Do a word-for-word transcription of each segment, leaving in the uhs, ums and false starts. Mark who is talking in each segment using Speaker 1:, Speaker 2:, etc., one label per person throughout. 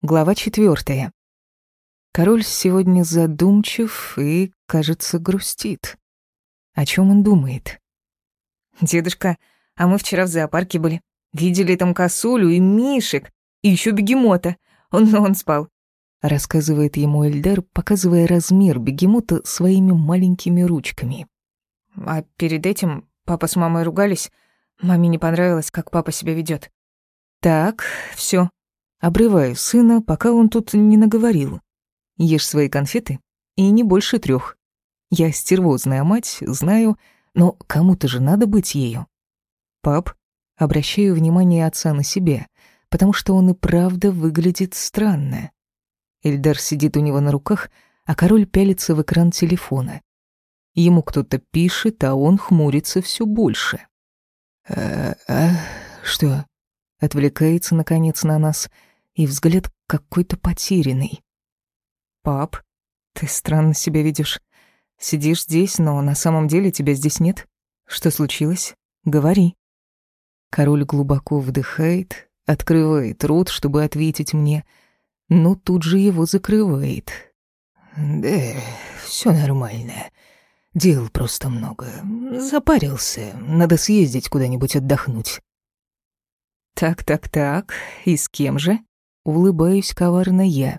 Speaker 1: Глава четвертая. Король сегодня задумчив и, кажется, грустит. О чем он думает? «Дедушка, а мы вчера в зоопарке были. Видели там косулю и мишек, и еще бегемота. Он, он спал», — рассказывает ему Эльдар, показывая размер бегемота своими маленькими ручками. «А перед этим папа с мамой ругались. Маме не понравилось, как папа себя ведет. Так, все. Обрываю сына, пока он тут не наговорил. Ешь свои конфеты, и не больше трех. Я стервозная мать, знаю, но кому-то же надо быть ею. Пап, обращаю внимание отца на себя, потому что он и правда выглядит странно. Эльдар сидит у него на руках, а король пялится в экран телефона. Ему кто-то пишет, а он хмурится все больше. «А, а что?» Отвлекается, наконец, на нас, и взгляд какой-то потерянный. «Пап, ты странно себя ведешь. Сидишь здесь, но на самом деле тебя здесь нет. Что случилось? Говори». Король глубоко вдыхает, открывает рот, чтобы ответить мне, но тут же его закрывает.
Speaker 2: «Да, все нормально. Дел просто много. Запарился. Надо съездить куда-нибудь отдохнуть».
Speaker 1: «Так-так-так, и с кем же?» Улыбаюсь коварно я.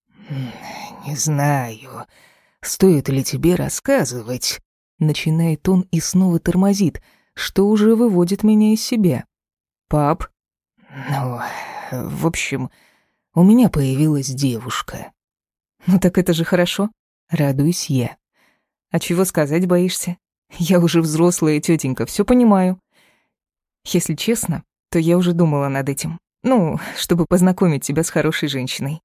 Speaker 2: «Не знаю, стоит ли тебе рассказывать?»
Speaker 1: Начинает он и снова тормозит, что уже выводит меня из себя. «Пап?»
Speaker 2: «Ну, в общем, у меня появилась девушка».
Speaker 1: «Ну так это же хорошо», — радуюсь я. «А чего сказать боишься? Я уже взрослая тетенька, все понимаю. Если честно, то я уже думала над этим. Ну, чтобы познакомить тебя с хорошей женщиной».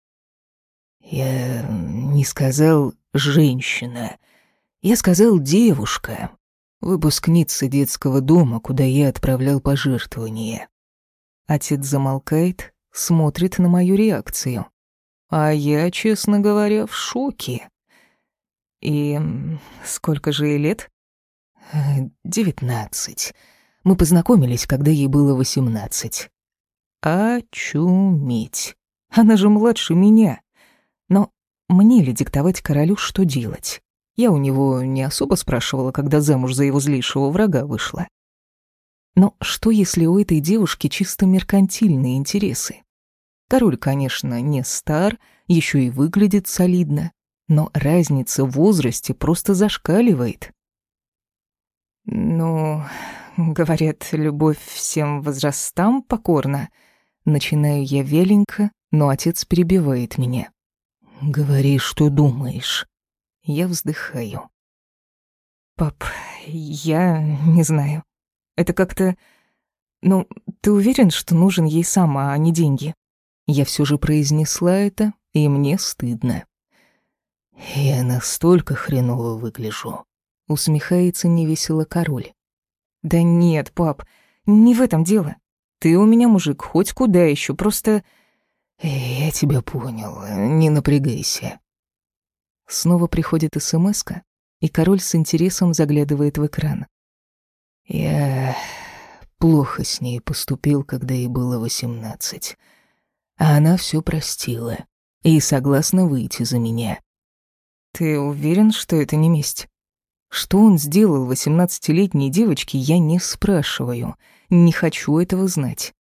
Speaker 2: «Я не сказал «женщина». Я сказал «девушка». Выпускница детского дома, куда я отправлял пожертвования».
Speaker 1: Отец замолкает, смотрит на мою реакцию. А я, честно говоря, в шоке. «И сколько же ей лет?»
Speaker 2: «Девятнадцать. Мы познакомились, когда ей было восемнадцать».
Speaker 1: Очуметь. Она же младше меня. Но мне ли диктовать королю, что делать? Я у него не особо спрашивала, когда замуж за его злейшего врага вышла. Но что, если у этой девушки чисто меркантильные интересы? Король, конечно, не стар, еще и выглядит солидно, но разница в возрасте просто зашкаливает. Ну, говорят, любовь всем возрастам покорна. Начинаю я веленько, но отец перебивает меня.
Speaker 2: «Говори, что думаешь».
Speaker 1: Я вздыхаю. «Пап, я не знаю. Это как-то... Ну, ты уверен, что нужен ей сам, а не деньги?» Я все же произнесла это, и мне стыдно.
Speaker 2: «Я настолько хреново выгляжу», — усмехается невесело король.
Speaker 1: «Да нет, пап, не в этом дело. Ты у меня мужик, хоть куда еще, просто...»
Speaker 2: «Я тебя понял, не напрягайся».
Speaker 1: Снова приходит смска, и король с интересом заглядывает в экран.
Speaker 2: «Я плохо с ней поступил, когда ей было восемнадцать. А она все простила и согласна выйти за меня».
Speaker 1: «Ты уверен, что это не месть? Что он сделал восемнадцатилетней девочке, я не спрашиваю. Не хочу этого знать».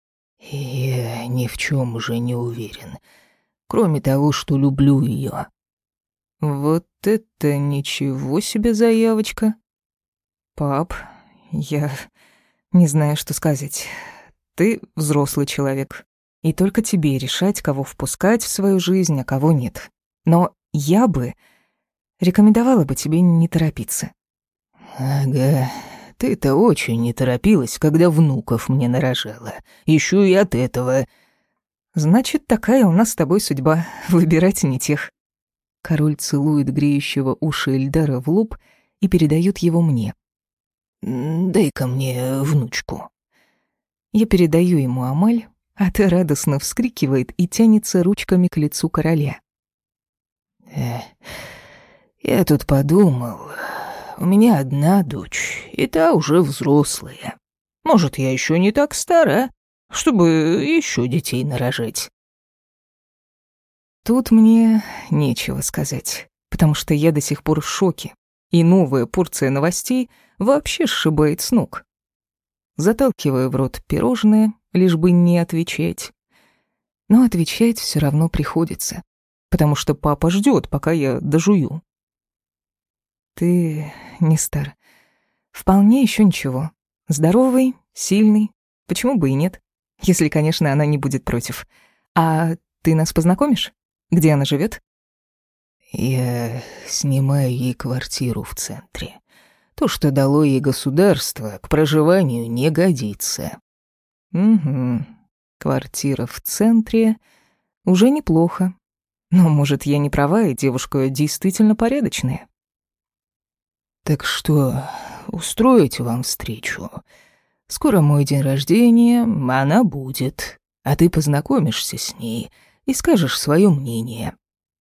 Speaker 2: «Я ни в чем уже не уверен, кроме того, что люблю ее».
Speaker 1: «Вот это ничего себе заявочка. Пап, я не знаю, что сказать. Ты взрослый человек, и только тебе решать, кого впускать в свою жизнь, а кого нет. Но я бы рекомендовала бы тебе не торопиться».
Speaker 2: «Ага, ты-то очень не торопилась, когда внуков мне нарожала. Еще и от этого».
Speaker 1: «Значит, такая у нас с тобой судьба — выбирать не тех». Король целует греющего уши Эльдара в лоб и передает его мне.
Speaker 2: «Дай-ка мне внучку».
Speaker 1: Я передаю ему Амаль, а та радостно вскрикивает и тянется ручками к лицу короля.
Speaker 2: Э, «Я тут подумал, у меня одна дочь, и та уже взрослая. Может, я еще не так стара, чтобы еще детей нарожать».
Speaker 1: Тут мне нечего сказать, потому что я до сих пор в шоке, и новая порция новостей вообще сшибает с ног. Заталкиваю в рот пирожное, лишь бы не отвечать. Но отвечать все равно приходится, потому что папа ждет, пока я дожую. Ты не стар. Вполне еще ничего. Здоровый, сильный. Почему бы и нет? Если, конечно, она не будет против. А ты нас познакомишь? Где она живет?
Speaker 2: Я снимаю ей квартиру в центре. То, что дало ей государство, к проживанию не годится.
Speaker 1: Угу. Квартира в центре уже неплохо. Но, может, я не права, и девушка действительно порядочная.
Speaker 2: Так что, устроить вам встречу? Скоро мой день рождения, она будет, а ты познакомишься с ней и скажешь свое мнение.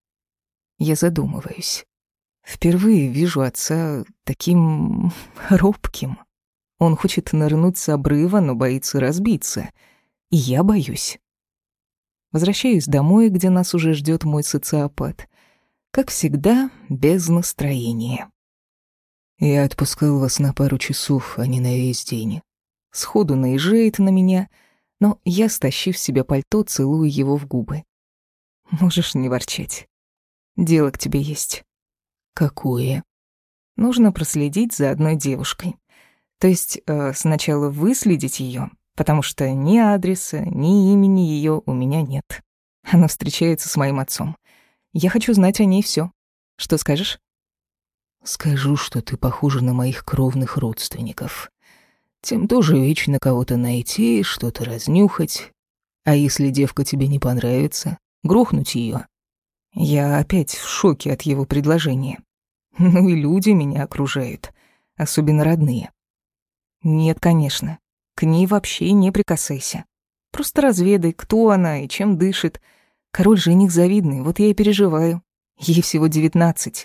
Speaker 1: Я задумываюсь. Впервые вижу отца таким робким. Он хочет нырнуть с обрыва, но боится разбиться. И я боюсь. Возвращаюсь домой, где нас уже ждет мой социопат. Как всегда, без настроения.
Speaker 2: Я отпускал вас на пару часов, а не на весь день.
Speaker 1: Сходу наезжает на меня, но я, стащив с себя пальто, целую его в губы. Можешь не ворчать. Дело к тебе есть.
Speaker 2: Какое?
Speaker 1: Нужно проследить за одной девушкой. То есть э, сначала выследить ее, потому что ни адреса, ни имени ее у меня нет. Она встречается с моим отцом. Я хочу знать о ней все. Что скажешь?
Speaker 2: Скажу, что ты похожа на моих кровных родственников. Тем тоже вечно кого-то найти, что-то разнюхать. А если девка тебе не понравится, грохнуть ее.
Speaker 1: Я опять в шоке от его предложения. Ну и люди меня окружают, особенно родные. Нет, конечно, к ней вообще не прикасайся. Просто разведай, кто она и чем дышит. Король жених завидный, вот я и переживаю. Ей всего девятнадцать.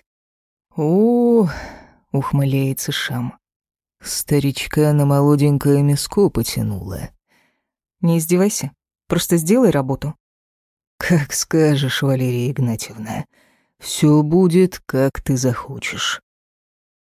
Speaker 2: О, ухмыляется Шам. Старичка на молоденькое миско потянула.
Speaker 1: Не издевайся, просто сделай работу.
Speaker 2: Как скажешь, Валерия Игнатьевна. Все будет, как ты захочешь.